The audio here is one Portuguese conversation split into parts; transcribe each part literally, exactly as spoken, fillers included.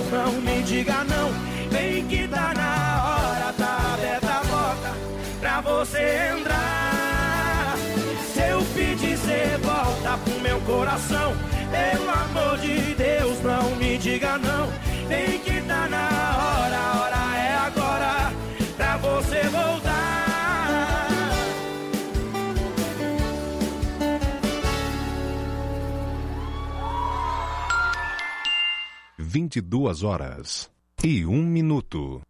Deus, não me diga não. Vem que tá na hora, tá aberta a porta pra você entrar. Se eu pedir, cê volta pro meu coração. Pelo amor de Deus, não me diga não. Vem que tá na hora, a hora é agora pra você voltar. Vinte e duas horas e um minuto.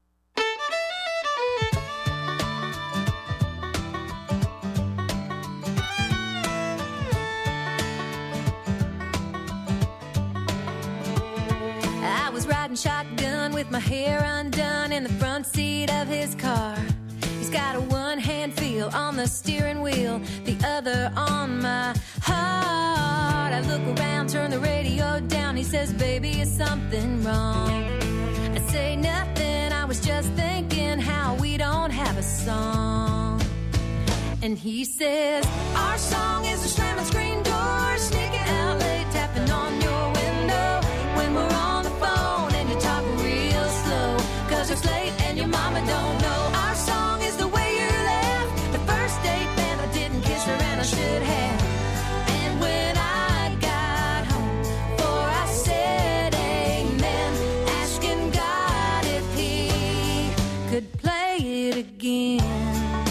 I was riding shotgun with my hair undone in the front seat of his car. He's got a one-hand feel on the steering wheel, the other on my heart. I look around, turn the radio down. He says, baby, is something wrong? I say nothing, I was just thinking how we don't have a song. And he says, our song is a slamming screen door, sneaking out late, tapping on your window when we're on the phone and you talk real slow, cause it's late and your mama don't know. Our song is the way you left the first date, man, I didn't kiss her and I should have. And when I got home, for I said amen, asking God if he could play it again.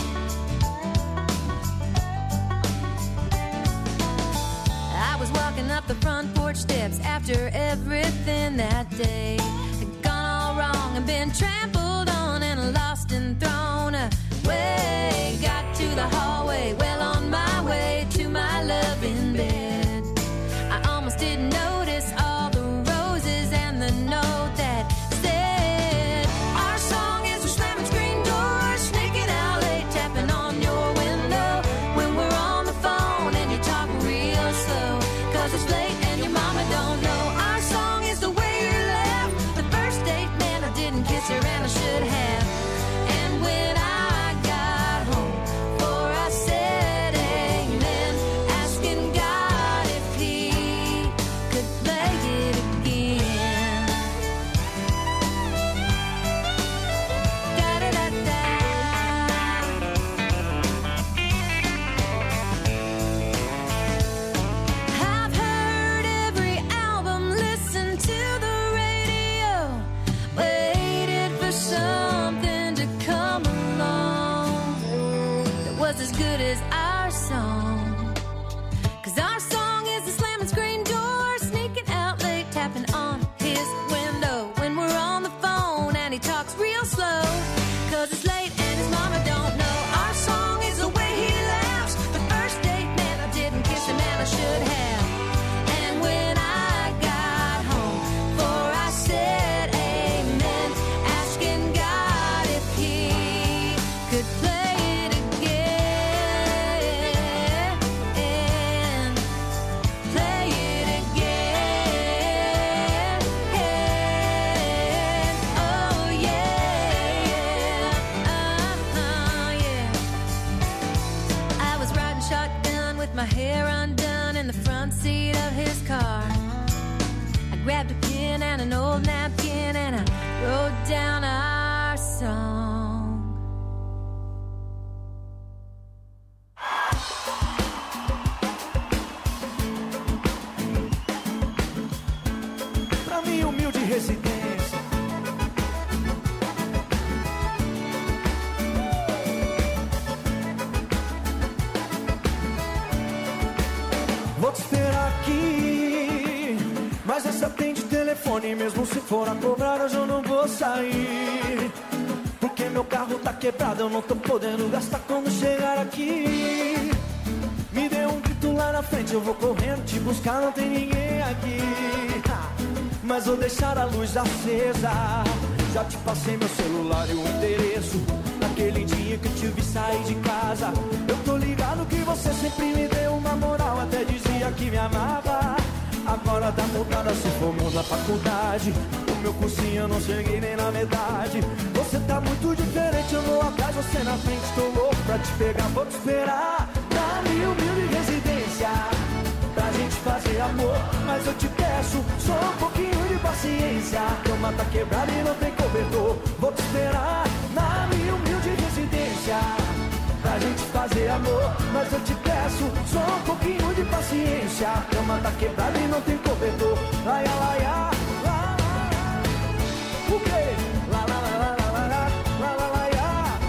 Walking up the front porch steps after everything that day had gone all wrong and been trampled on and lost and thrown away. Got to the hallway, well on my way to my love in bed. I almost didn't notice all the roses and the note that said, our song is a slamming screen door, sneaking out late, tapping on your window when we're on the phone and you talk real slow, cause it's late and your mama don't know. Our song is the way you left the first date, man, I didn't kiss her and I should have. And when I got home, for I said amen, asking God if he could play it again. Da-da-da-da. I've heard every album, listened to the radio, waited for something to come along that was as good as our song. Cause our song is a slamming screen door, sneaking out late, tapping on his window when we're on the phone and he talks real slow, cause it's late and his mama don't know. Our song is the way he laughs the first date, man, I didn't kiss him and I should have. And when I got home, for I said amen, asking God if he could play it again, play it again. Oh yeah, uh-huh, yeah. I was riding shotgun with my hair undone in the front seat of his car. I grabbed a pen and an old napkin and I wrote down our song. Pra minha humilde residência, vou te esperar aqui, mas essa atende telefone, mesmo se for a cobrar hoje eu não vou sair, porque meu carro tá quebrado, eu não tô podendo gastar quando chegar aqui. Me dê um grito lá na frente, eu vou correndo te buscar, não tem ninguém aqui. Mas vou deixar a luz acesa, já te passei meu celular e o endereço. Naquele dia que eu te vi sair de casa, eu tô ligado que você sempre me deu uma moral, até dizia que me amava. Agora tá mudada, se formou na faculdade, o meu cursinho eu não cheguei nem na metade. Você tá muito diferente, eu vou atrás, você na frente, tô louco pra te pegar. Vou te esperar na minha humilde residência, pra gente fazer amor, mas eu te peço só um pouquinho de de paciência. A cama tá quebrada e não tem cobertor. Vou te esperar na minha humilde residência pra gente fazer amor, mas eu te peço só um pouquinho de paciência. A cama tá quebrada e não tem cobertor. Ai, ai, ai, ai, lá, lá, lá. O quê? Lá, lá, lá, lá, lá, lá, lá, lá, lá, lá.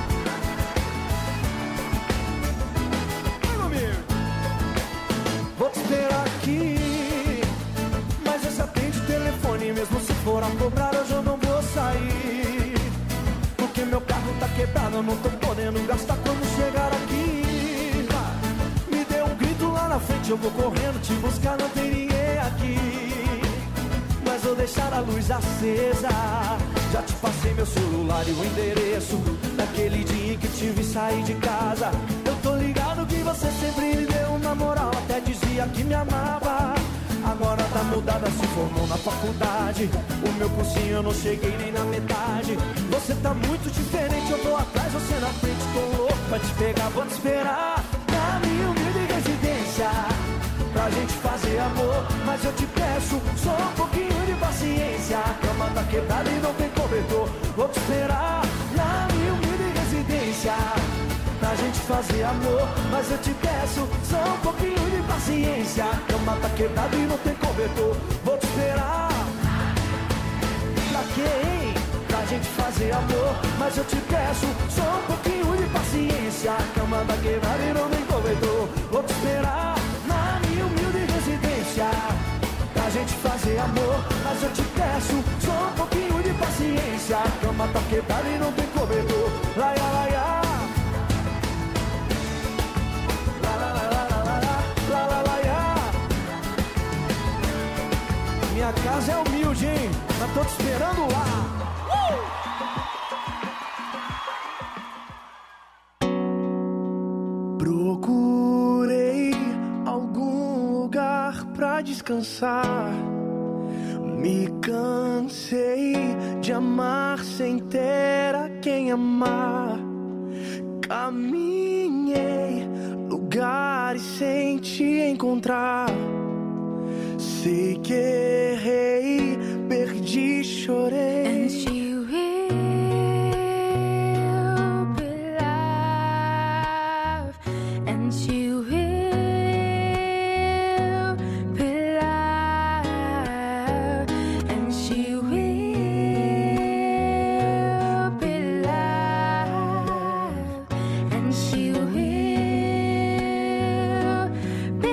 Vai comigo. Vou te esperar aqui, mas esse atende o telefone. Mesmo se for a cobrar, hoje eu não vou sair, porque meu carro tá quebrado, eu não tô podendo gastar quando chegar aqui. Me dê um grito lá na frente, eu vou correndo te buscar, não tem ninguém aqui, mas vou deixar a luz acesa. Já te passei meu celular e o endereço daquele dia em que te vi sair de casa. Eu tô ligado que você sempre me deu uma moral, até dizia que me amava. Agora tá mudada, se formou na faculdade. O meu cursinho eu não cheguei nem na metade. Você tá muito diferente, eu tô atrás, você na frente. Tô louco pra te pegar, vou te esperar na minha humilde residência pra gente fazer amor, mas eu te peço só um pouquinho de paciência. A cama tá quebrada e não tem cobertor. Vou te esperar na minha humilde residência pra gente fazer amor, mas eu te peço só um pouquinho de paciência. A cama tá quebrada e não tem cobertor. Vou te esperar. Pra quê, hein? Pra gente fazer amor, mas eu te peço só um pouquinho de paciência. A cama tá quebrada e não tem cobertor. Vou te esperar na minha humilde residência pra gente fazer amor, mas eu te peço só um pouquinho de paciência. A cama tá quebrada e não tem cobertor. Laia, laia. Minha casa é humilde, hein? Mas tô te esperando lá. Uh! Procurei algum lugar pra descansar. Me cansei de amar sem ter a quem amar. Caminhei lugares sem te encontrar. Sei que errei, perdi, chorei. And she will be loved. And she will be loved. And she will be loved. And she will be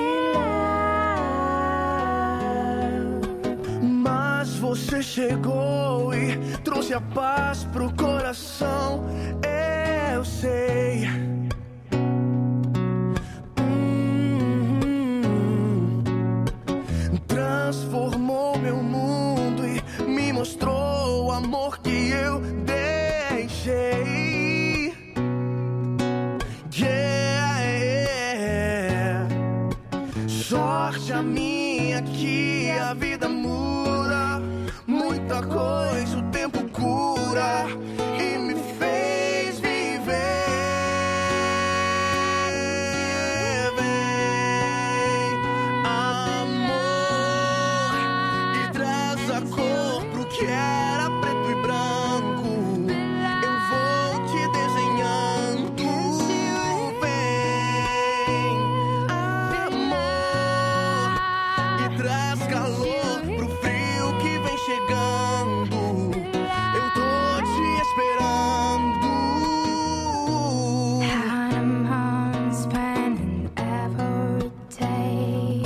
loved. Mas você chegou e trouxe a paz pro coração. Eu sei. Hum, transformou meu mundo e me mostrou o amor que eu deixei. Yeah, yeah. Sorte a minha que a vida muda. Muita coisa o tempo cura e me fez viver. Vem, amor, e traz a cor pro que era preto e branco. Eu vou te desenhando. Vem, amor, e traz calor pro frio que vem chegando. Eu tô te esperando. I'm home spending every day.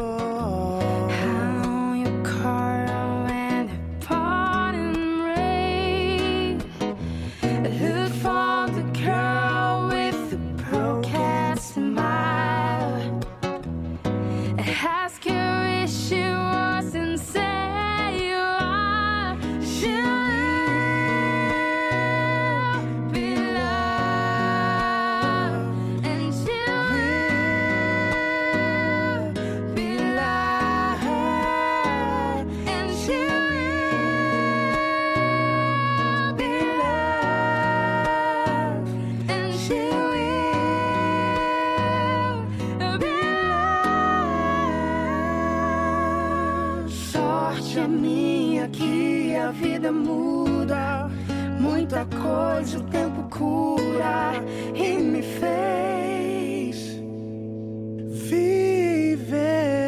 How you call when the pouring rain. Look for the girl with the broken smile. Ask her if she was and say you are. She will be loved. And she will be loved. And she will be loved. And she will be loved. Sorte a minha vim aqui, a vida muda. Muita coisa o tempo cura e me fez viver.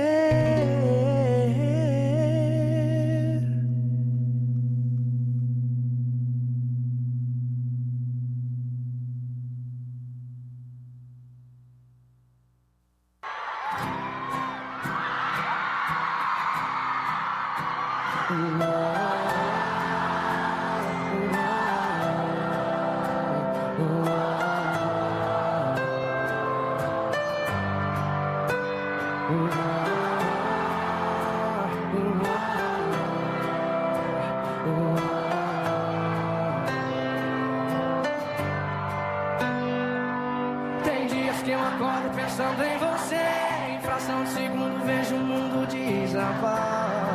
Tem dias que eu acordo pensando em você, em fração de segundo vejo o mundo desabar.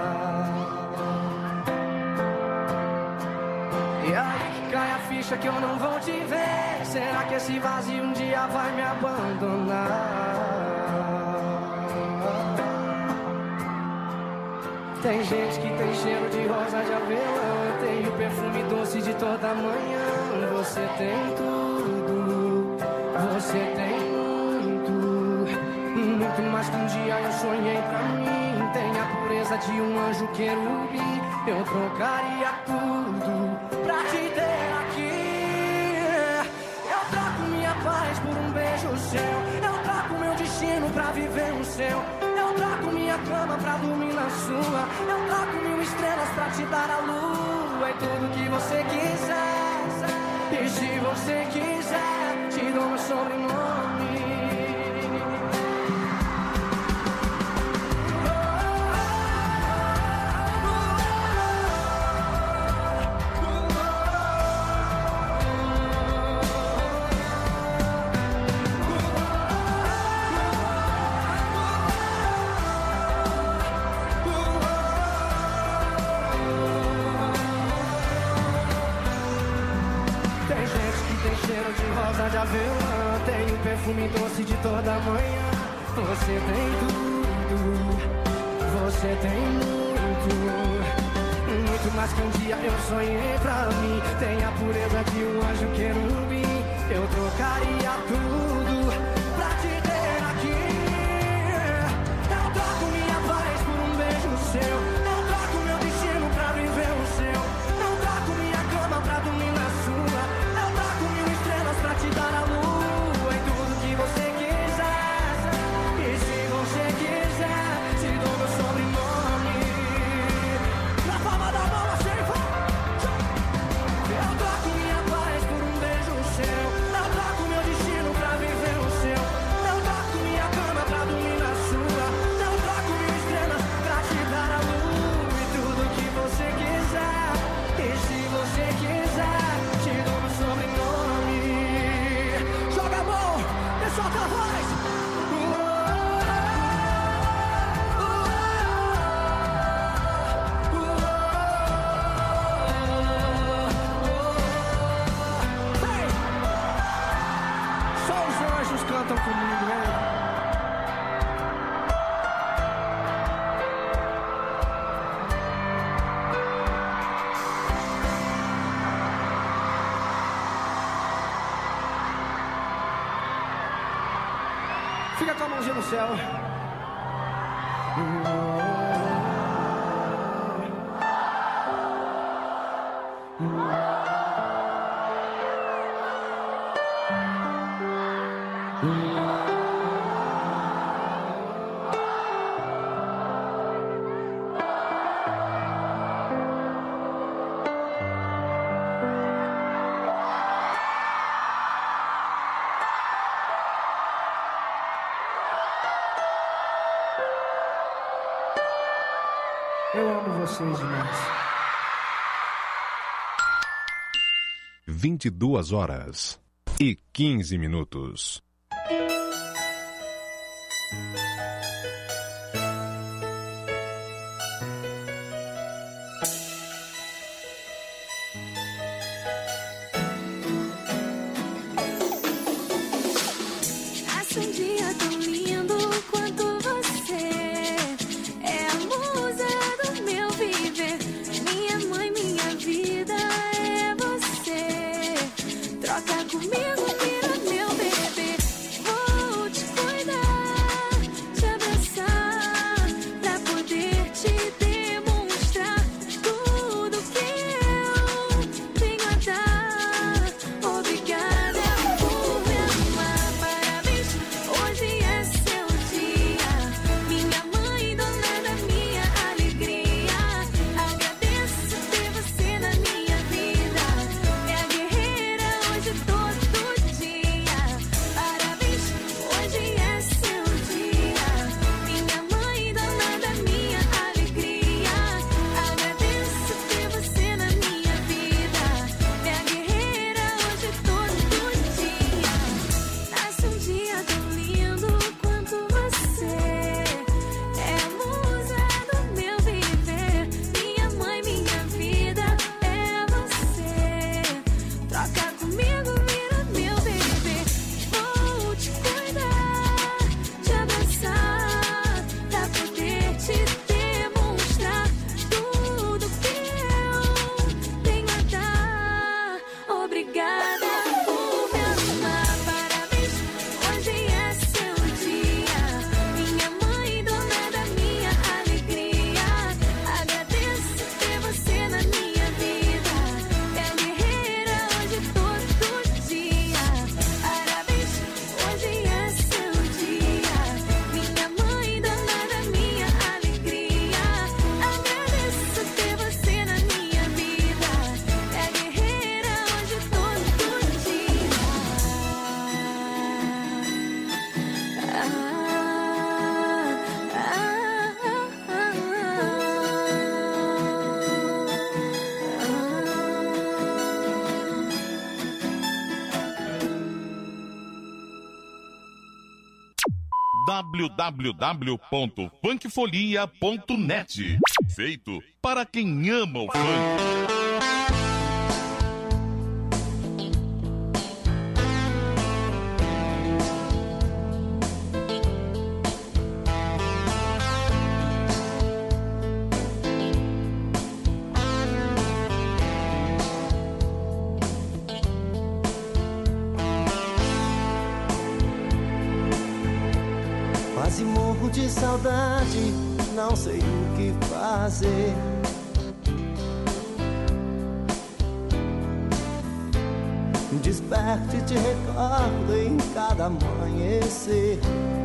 E aí que cai a ficha que eu não vou te ver. Será que esse vazio um dia vai me abandonar? Tem gente que tem cheiro de rosa de avelã, tem o perfume doce de toda manhã. Você tem tudo, você tem muito, muito mais que um dia eu sonhei pra mim. Tem a pureza de um anjo querubim. Eu trocaria tudo pra te ter aqui. Eu troco minha paz por um beijo seu. Eu troco meu destino pra viver o seu. Eu troco minha cama pra dormir na sua. Eu troco mil estrelas pra te dar a lua. E tudo que você quiser. E se você quiser, te dou meu sobrenome. Cheiro de rosa de avelã, tem o perfume doce de toda manhã. Você tem tudo, você tem muito, muito mais que um dia eu sonhei pra mim. Tem a pureza de um anjo querubim. Eu trocaria tudo pra te ter aqui. Eu troco minha paz por um beijo seu. Eu troco meu destino pra viver o seu. Eu troco minha cama pra dormir na sua. Pra te dar a lua em tudo que você quiser. E se você quiser, te dou meu sobrenome. Na palma da mão, assim, eu troco minha paz por um beijo seu. Eu troco meu destino pra viver o seu. Eu troco minha cama pra dormir na sua. Eu troco mil estrelas pra te dar a lua e tudo que você quiser. E se você quiser, te dou meu sobrenome. Joga a mão, e solta a voz. Vem! Só os anjos cantam comigo, né? Fica com a mãozinha no céu. Eu amo vocês demais. vinte e duas horas e quinze minutos. Acho um dia tão lindo quanto você. É a musa do meu viver. w w w ponto funkfolia ponto net. Feito para quem ama o funk. Quase morro de saudade, não sei o que fazer. Desperto e te recordo em cada amanhecer.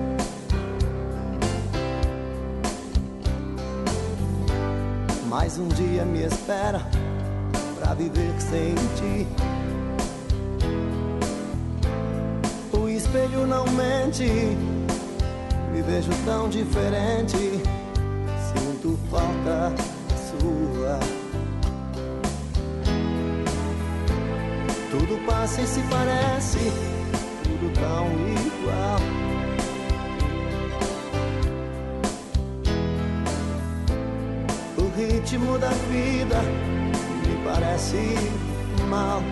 Mais um dia me espera pra viver sem ti. O espelho não mente, me vejo tão diferente, sinto falta sua. Tudo passa e se parece, tudo tão igual. O ritmo da vida me parece mal.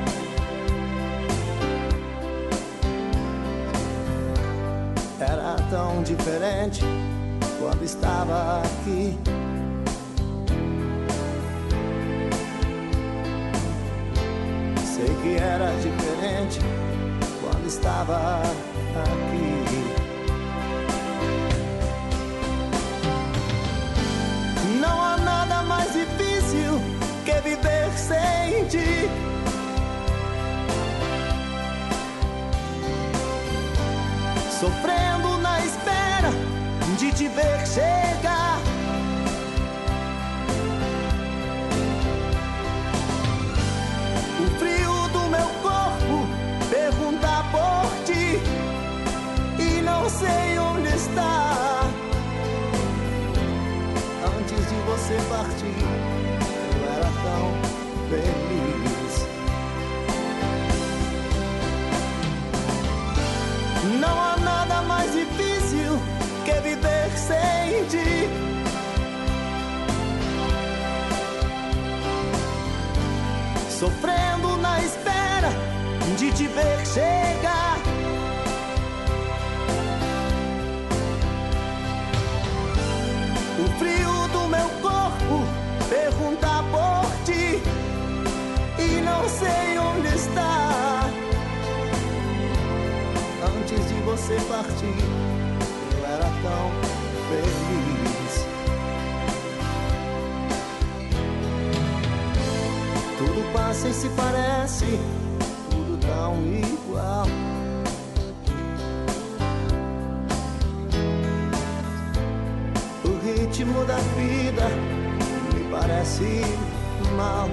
Era tão diferente quando estava aqui. Sei que era diferente quando estava aqui. Não há nada mais difícil que viver sem ti. Sofrendo na espera de te ver chegar. O frio do meu corpo pergunta por ti e não sei onde está. Antes de você partir, eu era tão feliz. Não há nada mais difícil que viver sem ti. Sofrendo na espera de te ver chegar. O frio do meu corpo pergunta por ti e não sei onde está. Antes de você partir, eu era tão feliz. Tudo passa e se parece, tudo tão igual. O ritmo da vida me parece mal.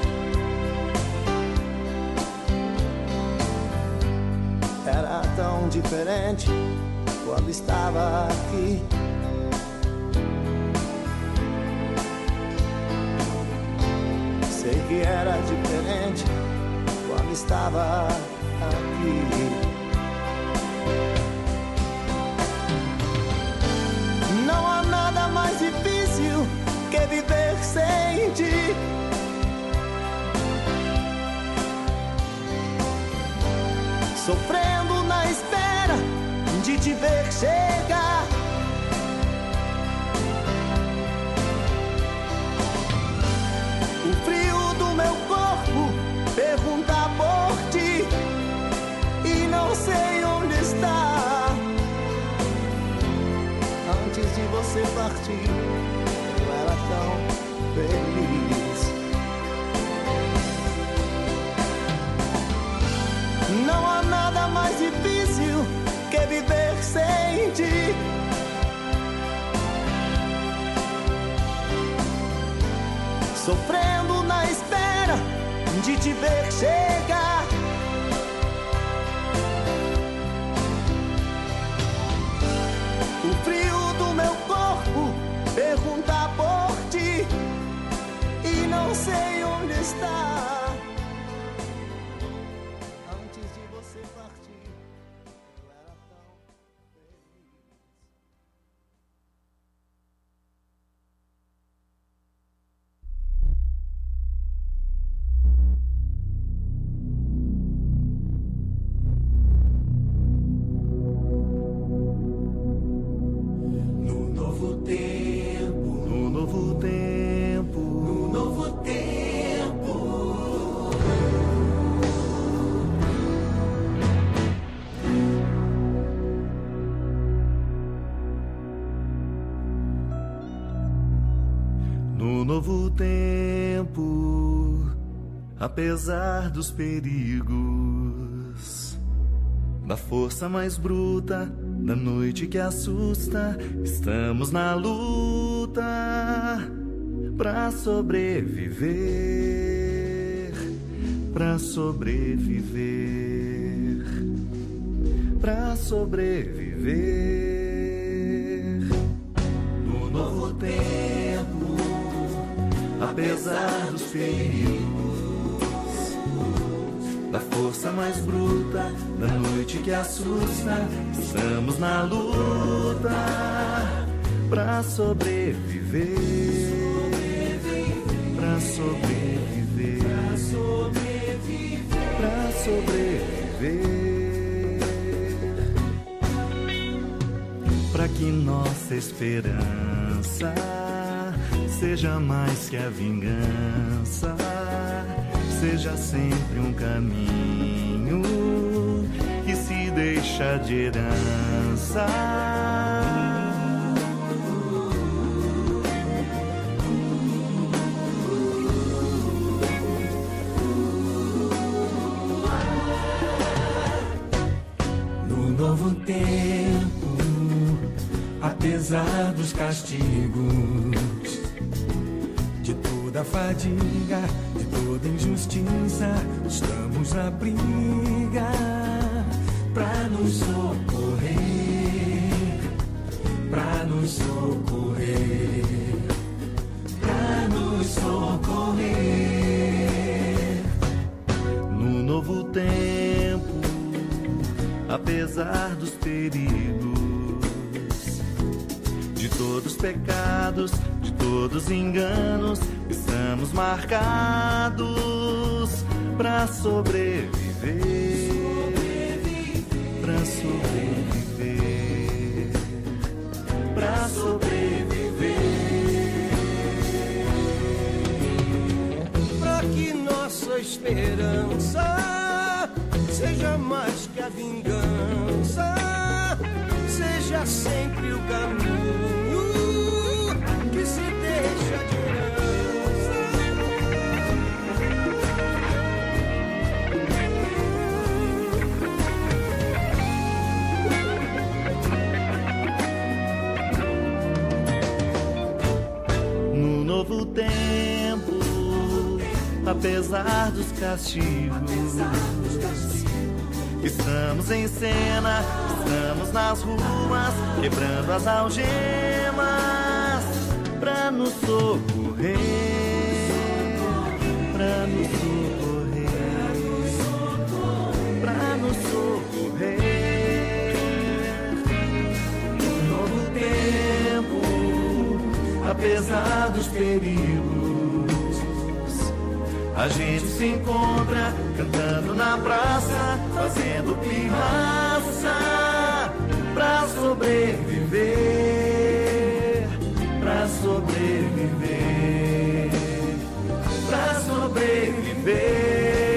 Era tão diferente quando estava aqui. Sei que era diferente quando estava aqui. Não há nada mais difícil que viver sem ti. Sofrendo na espera de te ver chegar. O frio do meu corpo pergunta por ti e não sei onde está. Antes de você partir, eu era tão feliz. Não há nada mais difícil que viver sem ti. Sofrendo na espera de te ver chegar. O frio do meu corpo pergunta por ti e não sei onde está. Antes de você partir, eu era tão feliz. No novo tempo, apesar dos perigos, da força mais bruta, da noite que assusta, estamos na luta pra sobreviver, pra sobreviver, pra sobreviver. No novo tempo, apesar dos perigos, da força mais bruta, da noite que assusta, estamos na luta pra sobreviver, pra sobreviver, pra sobreviver, pra que nossa esperança seja mais que a vingança, seja sempre um caminho que se deixa de herança. No novo tempo, apesar dos castigos, de toda fadiga, de toda injustiça, estamos na briga pra nos socorrer, pra nos socorrer, pra nos socorrer. No novo tempo, apesar dos perigos, de todos os pecados, de todos os enganos, estamos marcados pra sobreviver, pra sobreviver, pra sobreviver, pra que nossa esperança seja mais que a vingança, seja sempre o caminho que se deixa de herança. No novo tempo, apesar dos castigos, estamos em cena, estamos nas ruas, quebrando as algemas pra nos socorrer, pra nos socorrer, pra nos socorrer. No novo tempo, apesar dos perigos, a gente se encontra cantando na praça, fazendo pirraça pra sobreviver, pra sobreviver, pra sobreviver.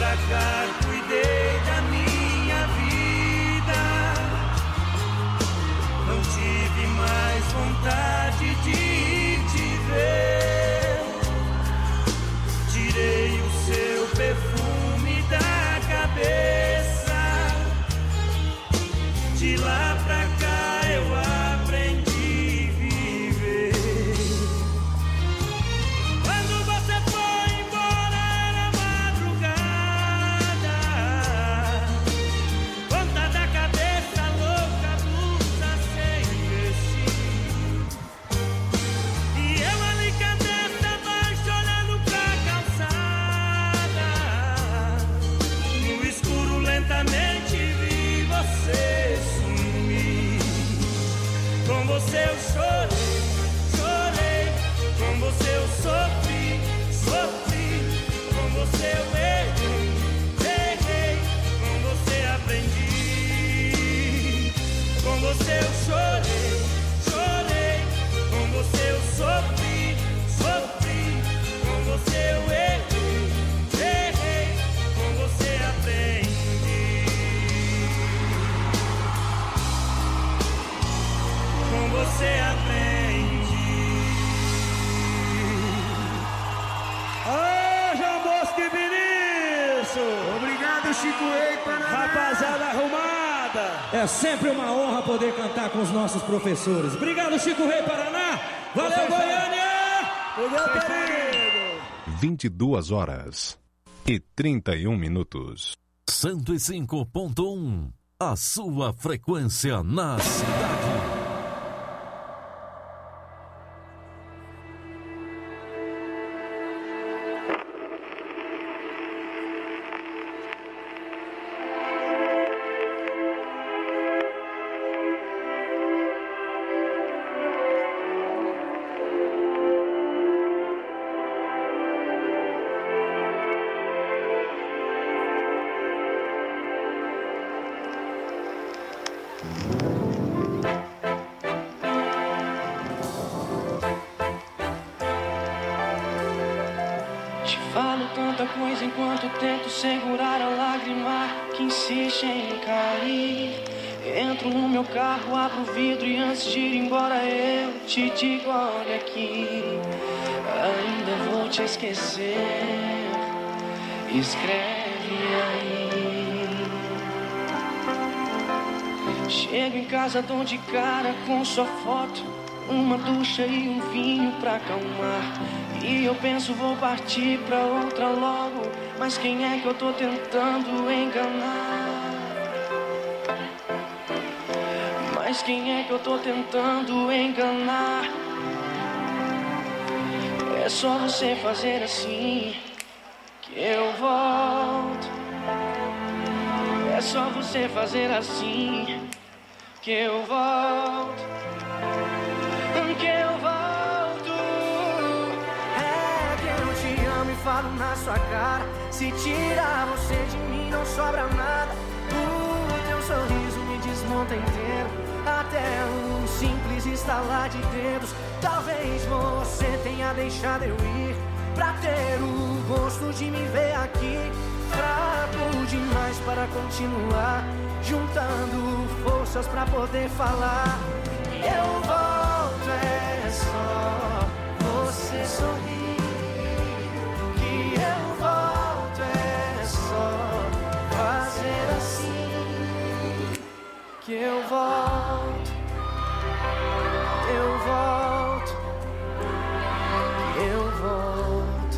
pra cá cuidei da minha vida. Não tive mais vontade de te ver. Tirei o seu perfume da cabeça. De lá pra cá eu aprendi a viver. Quando você foi embora era madrugada. Ponta da cabeça louca, blusa sem vestir. E eu ali cabeça baixa olhando pra calçada. No escuro lentamente vi você sumir. Com você eu chorei, chorei. Com você eu sofri, sofri. Com você eu errei, errei. Com você aprendi. Com você eu chorei, chorei. Com você eu sofri, sofri. Com você eu errei, errei. Com você aprendi. Com você aprendi. Ô, João Bosco e Vinícius! Obrigado, Chico Rei, Paraná. Rapaziada arrumada! É sempre uma honra poder cantar com os nossos professores. Obrigado, Chico Rei, Paraná! Valeu, Goiânia! Obrigado, querido! vinte e duas horas e trinta e um minutos. cento e cinco ponto um. A sua frequência na cidade. Te falo tanta coisa enquanto tento segurar a lágrima que insiste em cair. Entro no meu carro, abro o vidro e antes de ir embora eu te digo, olha aqui, ainda vou te esquecer. Escreve aí. Chego em casa, dou de cara com sua foto, uma ducha e um vinho pra acalmar. E eu penso vou partir pra outra logo, mas quem é que eu tô tentando enganar? Mas quem é que eu tô tentando enganar? É só você fazer assim que eu volto. É só você fazer assim que eu volto. Que eu volto. É que eu te amo e falo na sua cara. Se tirar você de mim não sobra nada. O teu sorriso me desmonta inteiro. Até um simples estalar de dedos. Talvez você tenha deixado eu ir pra ter o gosto de me ver aqui. Fraco demais para continuar, juntando forças pra poder falar. Eu volto, é só você sorrir. Que eu volto, é só fazer assim. Que eu volto, eu volto, eu volto.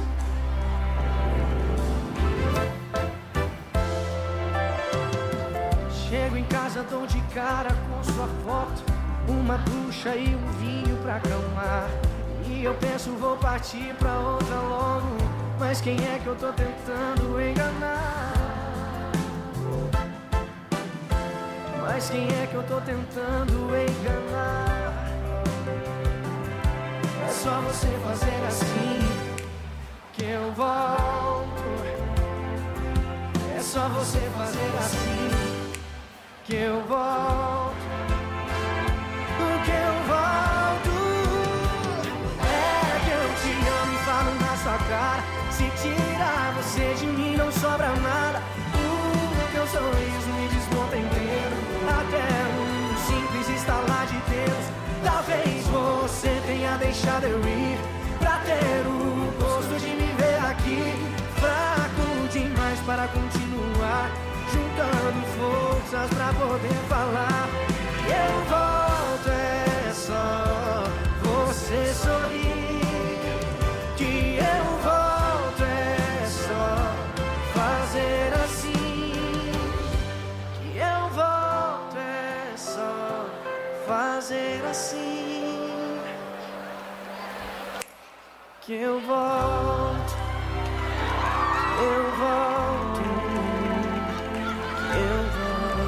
Chego em casa, dou de cara com sua foto, uma ducha e um vinho pra acalmar. E eu penso vou partir pra outra logo, mas quem é que eu tô tentando enganar? Mas quem é que eu tô tentando enganar? É só você fazer assim que eu volto. É só você fazer assim que eu volto. Que eu volto. É que eu te amo e falo na sua cara. Se tirar você de mim não sobra nada. bastava eu ir pra ter o gosto de me ver aqui. Fraco demais para continuar, juntando forças pra poder falar. E eu volto, é só você sorrir. Que eu volto, é só fazer assim. Que eu volto, é só fazer assim. Que eu volto, eu volto, eu volto.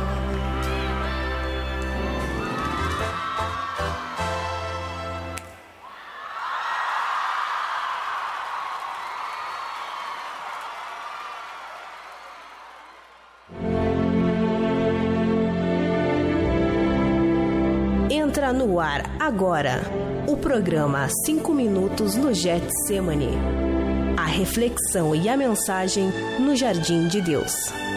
Entra no ar agora o programa cinco minutos no Getsemane. A reflexão e a mensagem no Jardim de Deus.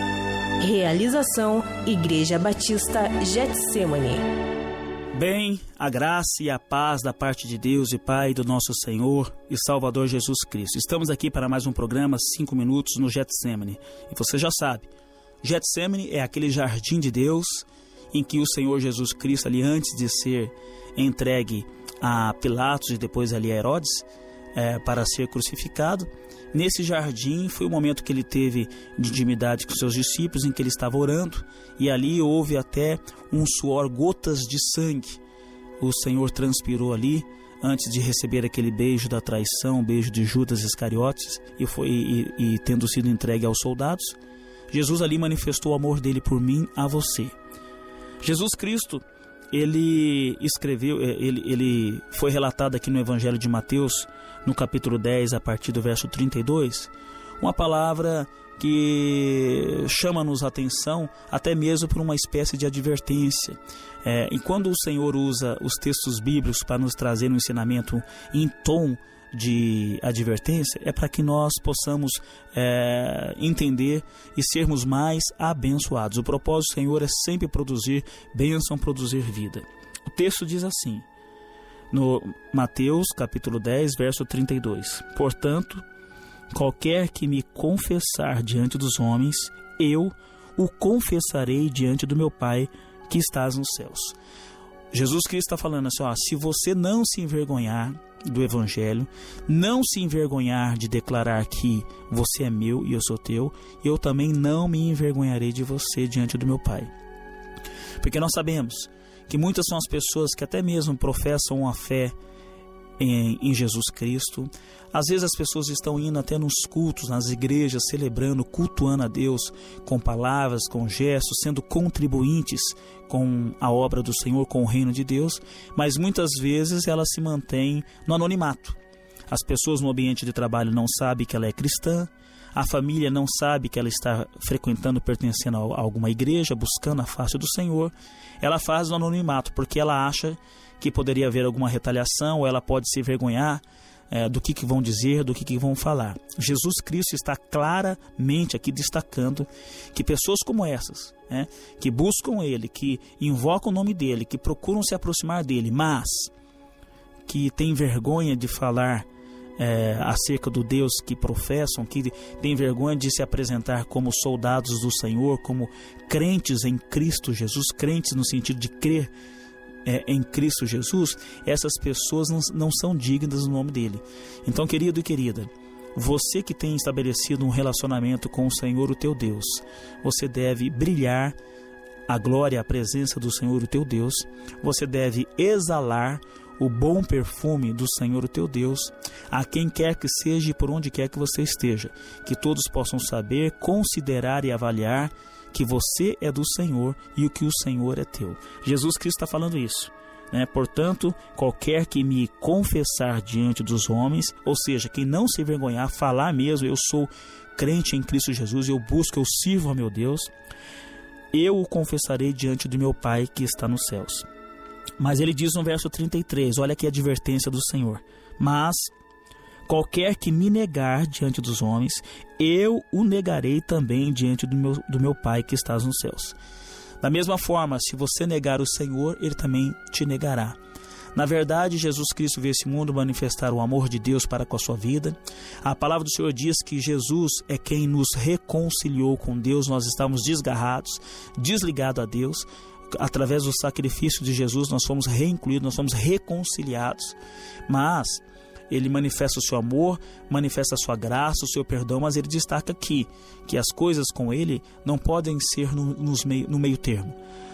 Realização Igreja Batista Getsemane. Bem, a graça e a paz da parte de Deus e Pai do nosso Senhor e Salvador Jesus Cristo. Estamos aqui para mais um programa cinco minutos no Getsemane. E você já sabe, Getsemane é aquele jardim de Deus em que o Senhor Jesus Cristo, ali antes de ser entregue a Pilatos e depois ali a Herodes, é, para ser crucificado, nesse jardim foi o momento que ele teve de intimidade com seus discípulos, em que ele estava orando, e ali houve até um suor, gotas de sangue. O Senhor transpirou ali antes de receber aquele beijo da traição, o beijo de Judas Iscariotes, e, foi, e, e tendo sido entregue aos soldados, Jesus ali manifestou o amor dele por mim, a você. Jesus Cristo, ele escreveu, ele, ele foi relatado aqui no Evangelho de Mateus, no capítulo dez, a partir do verso trinta e dois, uma palavra que chama-nos a atenção, até mesmo por uma espécie de advertência. É, e quando o Senhor usa os textos bíblicos para nos trazer um ensinamento em tom de advertência, é para que nós possamos é, entender e sermos mais abençoados. O propósito do Senhor é sempre produzir bênção, produzir vida. O texto diz assim, no Mateus capítulo dez, verso trinta e dois: portanto, qualquer que me confessar diante dos homens, eu o confessarei diante do meu Pai que estás nos céus. Jesus Cristo está falando assim, ó, se você não se envergonhar do Evangelho, não se envergonhar de declarar que você é meu e eu sou teu, eu também não me envergonharei de você diante do meu Pai. Porque nós sabemos que muitas são as pessoas que até mesmo professam uma fé em, em Jesus Cristo. Às vezes as pessoas estão indo até nos cultos, nas igrejas, celebrando, cultuando a Deus com palavras, com gestos, sendo contribuintes com a obra do Senhor, com o reino de Deus, mas muitas vezes ela se mantém no anonimato. As pessoas no ambiente de trabalho não sabem que ela é cristã, a família não sabe que ela está frequentando, pertencendo a alguma igreja, buscando a face do Senhor. Ela faz no anonimato porque ela acha que poderia haver alguma retaliação, ou ela pode se envergonhar É, do que, que vão dizer, do que, que vão falar. Jesus Cristo está claramente aqui destacando que pessoas como essas, né, que buscam Ele, que invocam o nome dEle, que procuram se aproximar dEle, mas que têm vergonha de falar é, acerca do Deus que professam, que têm vergonha de se apresentar como soldados do Senhor, como crentes em Cristo Jesus, crentes no sentido de crer É, em Cristo Jesus, essas pessoas não, não são dignas do nome dele. Então, querido e querida, você que tem estabelecido um relacionamento com o Senhor, o teu Deus, você deve brilhar a glória, a presença do Senhor, o teu Deus. Você deve exalar o bom perfume do Senhor, o teu Deus, a quem quer que seja e por onde quer que você esteja, que todos possam saber, considerar e avaliar que você é do Senhor e o que o Senhor é teu. Jesus Cristo está falando isso, né? Portanto, qualquer que me confessar diante dos homens, ou seja, quem não se envergonhar, falar mesmo, eu sou crente em Cristo Jesus, eu busco, eu sirvo a meu Deus, eu o confessarei diante do meu Pai que está nos céus. Mas ele diz no verso trinta e três, olha aqui a advertência do Senhor: mas qualquer que me negar diante dos homens, eu o negarei também diante do meu, do meu Pai que estás nos céus. Da mesma forma, se você negar o Senhor, Ele também te negará. Na verdade, Jesus Cristo veio a esse mundo manifestar o amor de Deus para com a sua vida. A palavra do Senhor diz que Jesus é quem nos reconciliou com Deus. Nós estávamos desgarrados, desligados a Deus. Através do sacrifício de Jesus nós fomos reincluídos, nós fomos reconciliados. Mas Ele manifesta o seu amor, manifesta a sua graça, o seu perdão, mas Ele destaca aqui que as coisas com Ele não podem ser no, nos meio, no meio termo.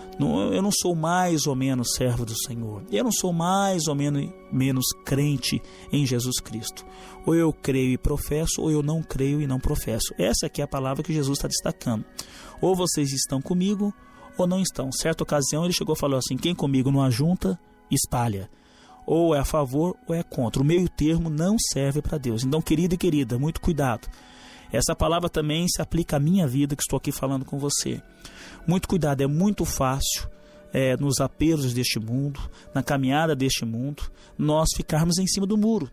Eu não sou mais ou menos servo do Senhor. Eu não sou mais ou menos, menos crente em Jesus Cristo. Ou eu creio e professo, ou eu não creio e não professo. Essa aqui é a palavra que Jesus está destacando. Ou vocês estão comigo, ou não estão. Certa ocasião ele chegou e falou assim: quem comigo não ajunta, espalha. Ou é a favor, ou é contra. O meio termo não serve para Deus. Então, querido e querida, muito cuidado. Essa palavra também se aplica à minha vida, que estou aqui falando com você. Muito cuidado, é muito fácil é, nos apelos deste mundo, na caminhada deste mundo, nós ficarmos em cima do muro.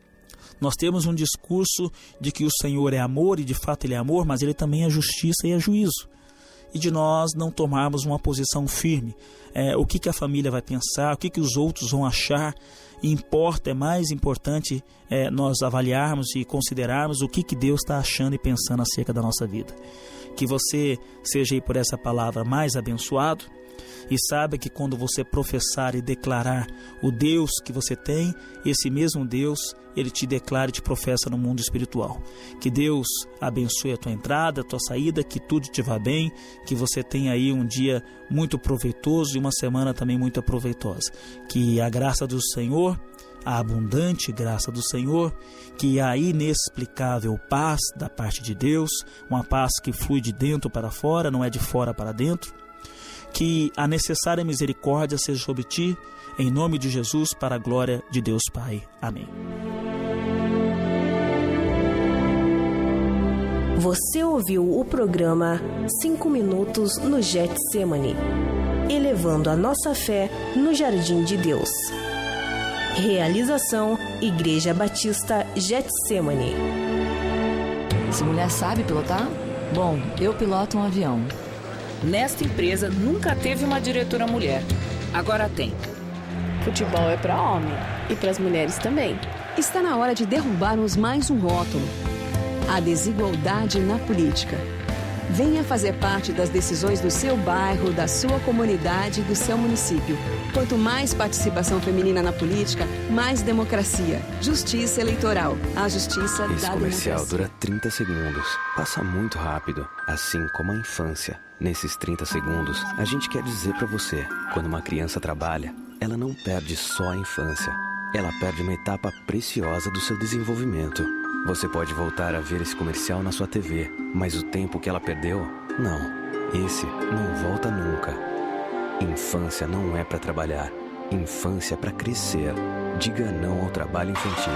Nós temos um discurso de que o Senhor é amor, e de fato Ele é amor, mas Ele também é justiça e é juízo. E de nós não tomarmos uma posição firme. É, o que, que a família vai pensar, o que, que os outros vão achar. Importa, é mais importante é, nós avaliarmos e considerarmos o que, que Deus está achando e pensando acerca da nossa vida. Que você seja aí por essa palavra mais abençoado e saiba que quando você professar e declarar o Deus que você tem, esse mesmo Deus, Ele te declara e te professa no mundo espiritual. Que Deus abençoe a tua entrada, a tua saída, que tudo te vá bem, que você tenha aí um dia muito proveitoso e uma semana também muito proveitosa. Que a graça do Senhor, a abundante graça do Senhor, que a inexplicável paz da parte de Deus, uma paz que flui de dentro para fora, não é de fora para dentro, que a necessária misericórdia seja sobre ti, em nome de Jesus, para a glória de Deus Pai. Amém. Você ouviu o programa cinco minutos no Getsemane, elevando a nossa fé no jardim de Deus. Realização Igreja Batista Getsemane. Se mulher sabe pilotar? Bom, eu piloto um avião. Nesta empresa nunca teve uma diretora mulher. Agora tem. Futebol é para homem e para as mulheres também. Está na hora de derrubarmos mais um rótulo: a desigualdade na política. Venha fazer parte das decisões do seu bairro, da sua comunidade e do seu município. Quanto mais participação feminina na política, mais democracia. Justiça eleitoral. A justiça da democracia. Esse comercial dura trinta segundos. Passa muito rápido, assim como a infância. Nesses trinta segundos, a gente quer dizer pra você: quando uma criança trabalha, ela não perde só a infância. Ela perde uma etapa preciosa do seu desenvolvimento. Você pode voltar a ver esse comercial na sua T V, mas o tempo que ela perdeu, não. Esse não volta nunca. Infância não é para trabalhar. Infância é para crescer. Diga não ao trabalho infantil.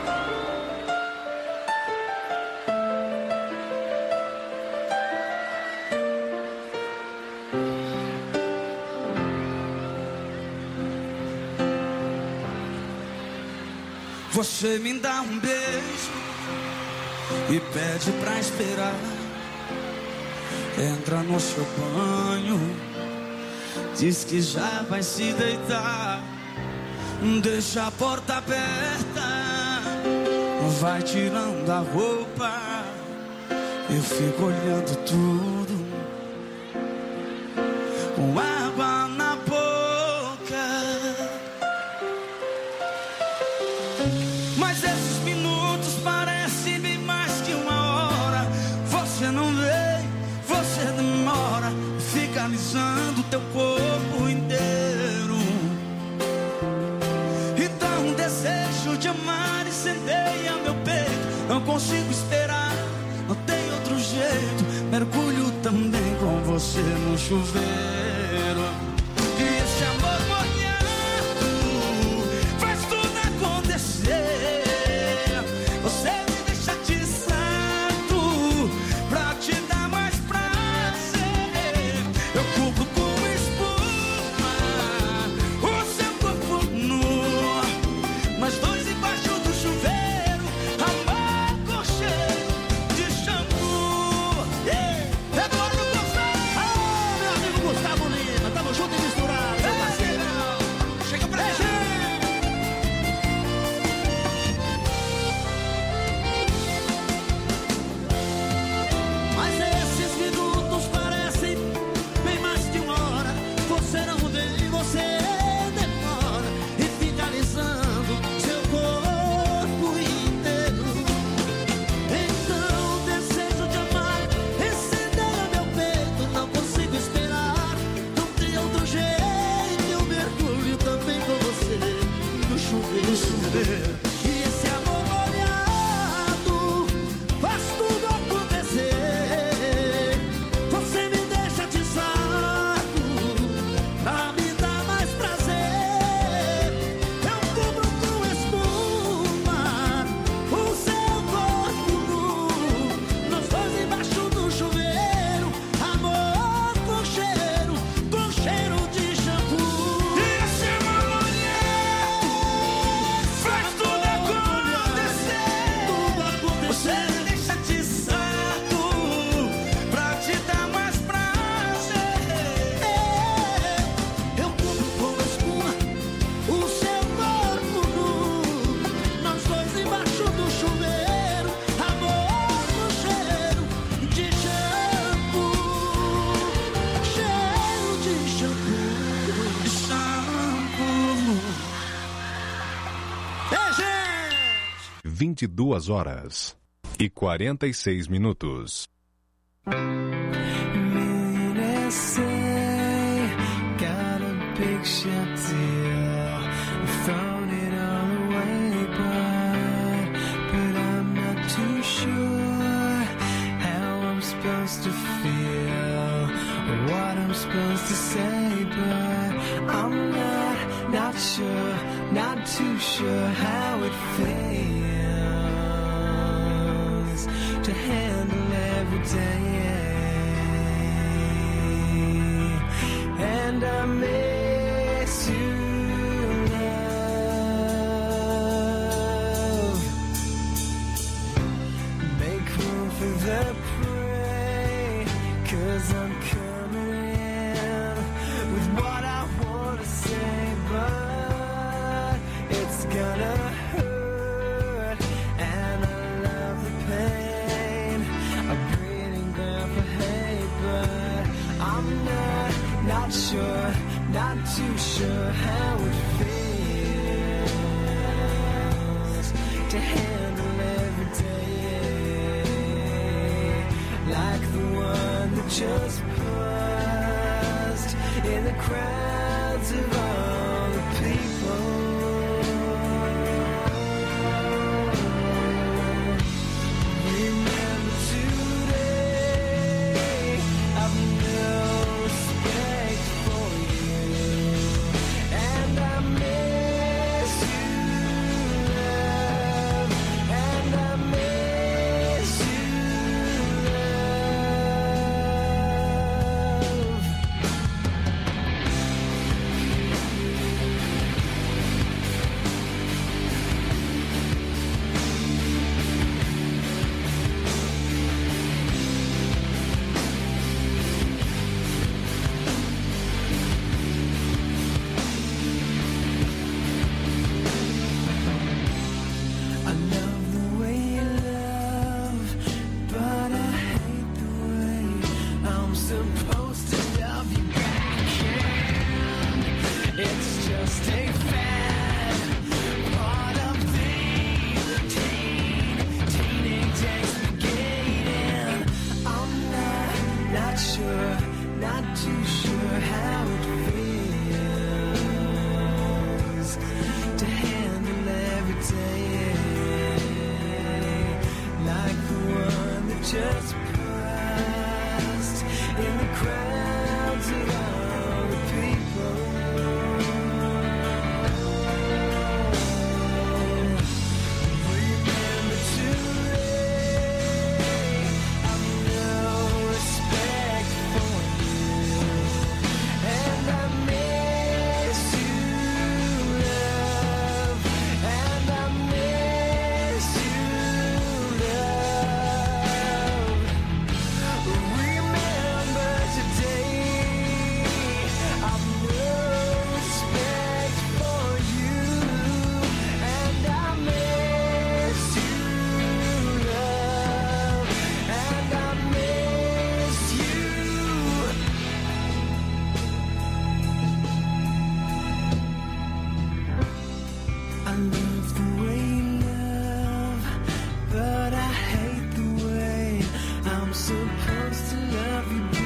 Você me dá um beijo e pede pra esperar. Entra no seu banho, diz que já vai se deitar. Deixa a porta aberta, vai tirando a roupa. Eu fico olhando tudo com água na boca. Mas esses minutos parecem bem mais que uma hora. Você não vem, você demora, fica alisando teu corpo inteiro. Então o desejo de amar incendeia meu peito. Não consigo esperar, não tem outro jeito. Mergulho também com você no chuveiro. E esse amor molhado faz tudo acontecer. Você me deixa atiçado pra te dar mais prazer. Eu cubro com espuma o seu corpo nu, mas dois embaixo do chuveiro, amor com cheiro de shampoo. Yeah. É Eduardo Gustavo, ah, meu amigo Gustavo Lima, tamo vinte e duas horas e quarenta e seis minutos. Millionaires say, got a big shot deal, thrown it all away, but, but I'm not too sure how I'm supposed to feel, or what I'm supposed to say, but I'm not, not sure, not too sure how it feels to handle every day. And I miss you, love. Make room for the prey, 'cause I'm coming in with what I wanna say, but it's gonna hurt, and I love the pain, a breeding ground for hate, but I'm not, not sure, not too sure how it feels to handle every day like the one that just paused in the crowds of all the people. Remember today, I've no respect for you, and I miss you, love, and I miss you, love. I love the way you love, but I hate the way I'm supposed to love you back. It's just a fad, part of the teen, teenage exploiting. I'm not, not sure, not too sure how it feels to handle every day like the one that just passed in the crowds of all the people. Remember today, I've no respect for you, and I miss you, love, and I miss you, love. Remember today, I've no respect for you, and I miss you, love, and I miss you. I love the way you love, but I hate the way I'm supposed to love you back.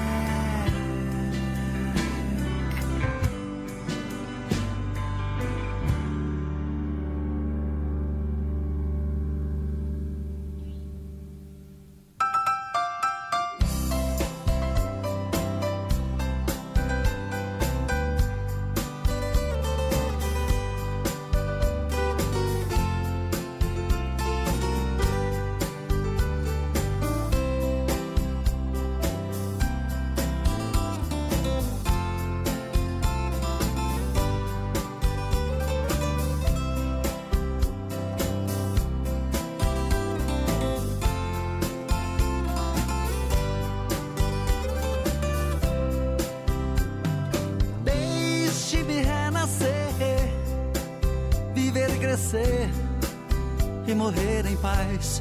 Deixe-me renascer, viver e crescer e morrer em paz.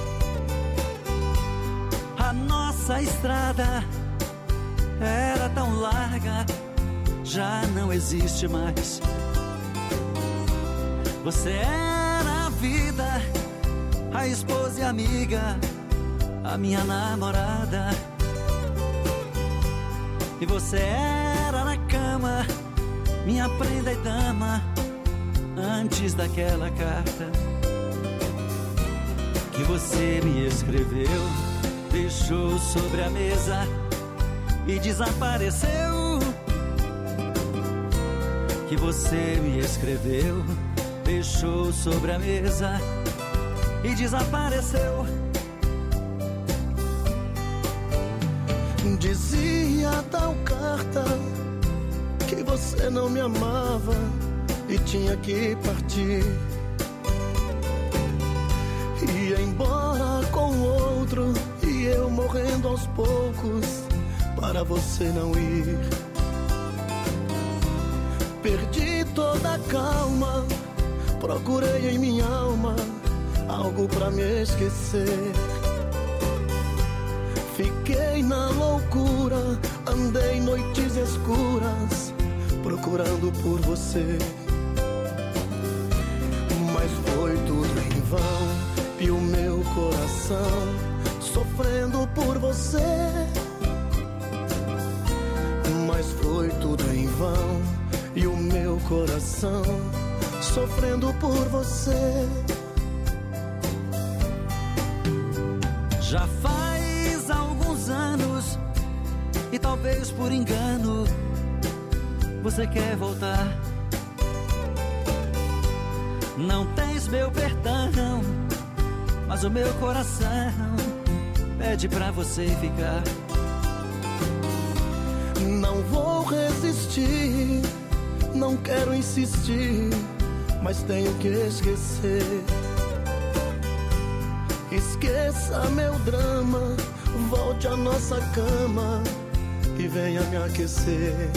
A nossa estrada era tão larga, já não existe mais. Você era vida, a esposa e amiga, a minha namorada. E você era na cama, minha prenda e dama, antes daquela carta que você me escreveu, deixou sobre a mesa e desapareceu. Que você me escreveu, deixou sobre a mesa e desapareceu. Dizia tal carta que você não me amava e tinha que partir. Ia embora com outro e eu morrendo aos poucos para você não ir. Perdi toda a calma, procurei em minha alma algo pra me esquecer. Fiquei na loucura, andei noites escuras procurando por você. Mas foi tudo em vão e o meu coração sofrendo por você. Mas foi tudo em vão e o meu coração sofrendo por você. Já faz alguns anos e talvez por engano você quer voltar. Não tens meu perdão, mas o meu coração pede pra você ficar. Não vou resistir, não quero insistir, mas tenho que esquecer. Esqueça meu drama, volte à nossa cama e venha me aquecer.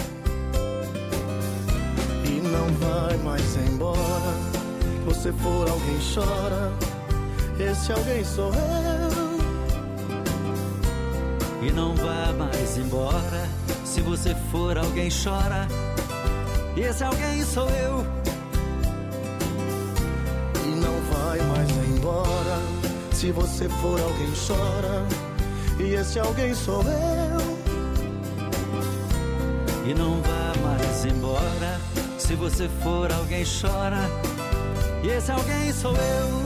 E não vai mais embora, você for alguém chora, esse alguém sou eu. E não vá mais embora, se você for alguém chora, e esse alguém sou eu. E não vai mais embora, se você for alguém chora, e esse alguém sou eu. E não vá mais embora, se você for alguém chora, e esse alguém sou eu.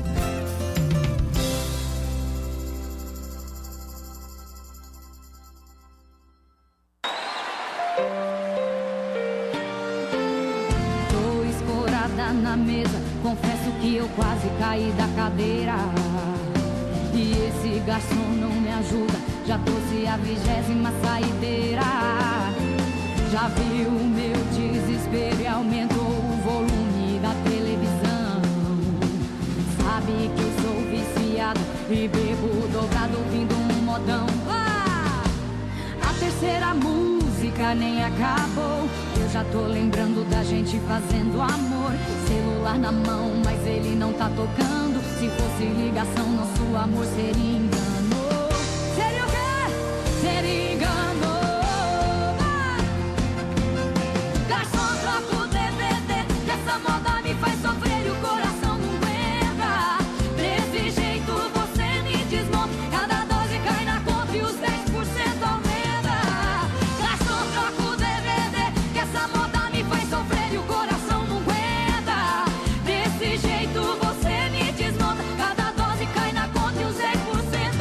Na mesa, confesso que eu quase caí da cadeira. E esse garçom não me ajuda, já trouxe a vigésima saideira. Já viu o meu desespero e aumentou o volume da televisão. Sabe que eu sou viciado e bebo dobrado ouvindo um modão. Ah! A terceira música nem acabou, eu já tô lembrando da gente fazendo amor. Celular na mão, mas ele não tá tocando. Se fosse ligação, nosso amor seria engano. Seria o quê? Seria engano. Ah! Garçom, troca o D V D, que essa moda me faz sofrer e o coração não aguenta. Desse jeito você me desmonta, cada dose cai na conta e os dez por cento aumenta. Garçom, troca o D V D, que essa moda me faz sofrer e o coração não aguenta. Desse jeito você me desmonta, cada dose cai na conta e os dez por cento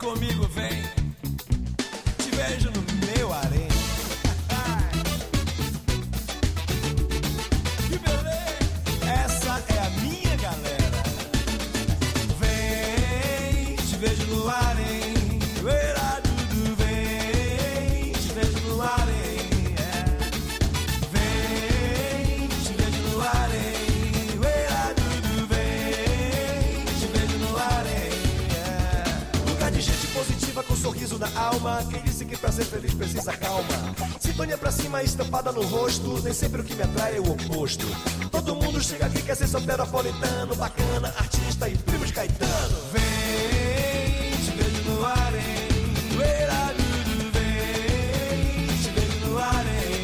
comigo, vem. Te vejo no meu harém. Que beleza! Essa é a minha galera. Vem, te vejo no harém. Uera, dudu, vem, te vejo no harém. Vem, te vejo no harém. Uera, dudu, vem, te vejo no harém. Lugar de gente positiva com sorriso na alma. Quem disse que pra ser feliz precisa calma? Sintonia pra cima estampada no rosto. Nem sempre o que me atrai é o oposto. Todo mundo chega aqui quer ser soteropolitano, bacana, artista e primo de Caetano. Vem, te vejo no harém. Uera, dudu, vem, te vejo no harém.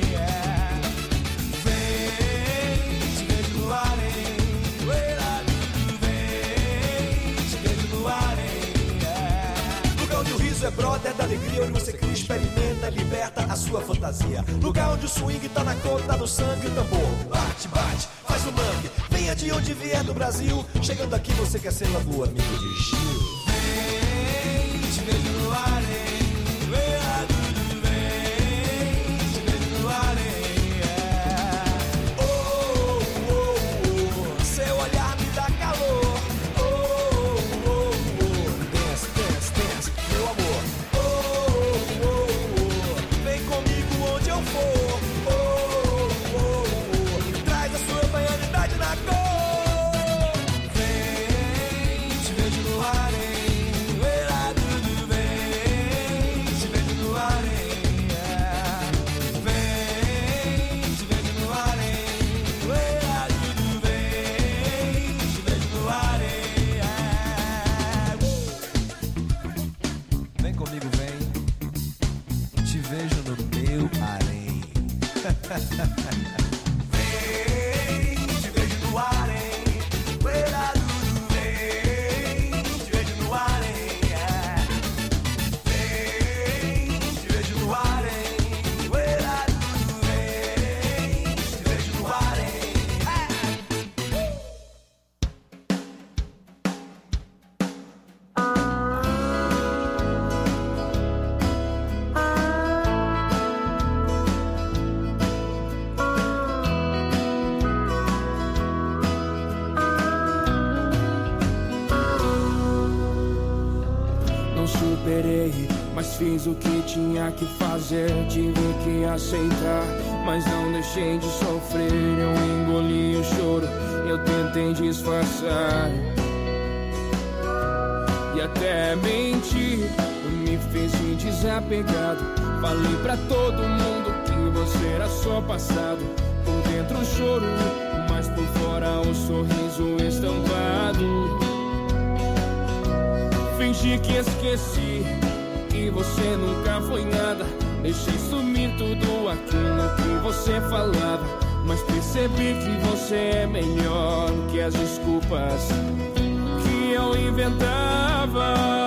Vem, te vejo no harém. Uera, dudu, vem, te vejo no harém. Lugar onde o riso é brother da alegria, onde você cria, experimenta, liberta a sua fantasia. Lugar onde o swing tá na cor, tá no sangue, o tambor bate, bate, faz o mangue. Venha de onde vier do Brasil, chegando aqui você quer ser logo amigo de Gil. Vem, te vejo no harém. Uera, dudu, vem, te vejo no harém. Oh, oh, oh, seu olhar me dá calor. Oh, oh, oh, dance, dance, dance, meu amor. Oh, oh, oh, vem comigo onde eu for. Oh, oh, oh, traz a sua baianidade na cor. Vem, te vejo no harém. Uera, dudu, vem, te vejo no harém. Vem, te vejo no harém. Uera, dudu, vem, te vejo no harém. Vem comigo, vem. Te vejo no meu harém. Vem, te vejo no harém. Uera, dudu, vem, te vejo no harém. Vem, te vejo no harém. Uera, dudu, vem, te vejo no harém. Não superei, mas fiz o que tinha que fazer. Tive que aceitar, mas não deixei de sofrer. Eu engoli o choro, eu tentei disfarçar e até mentir. Me fiz de desapegado. Falei pra todo mundo que você era só passado. Por dentro o choro, mas por fora o sorriso estampado. Fingi que esqueci, que você nunca foi nada. Deixei sumir tudo aquilo que você falava. Mas percebi que você é melhor que as desculpas que eu inventava.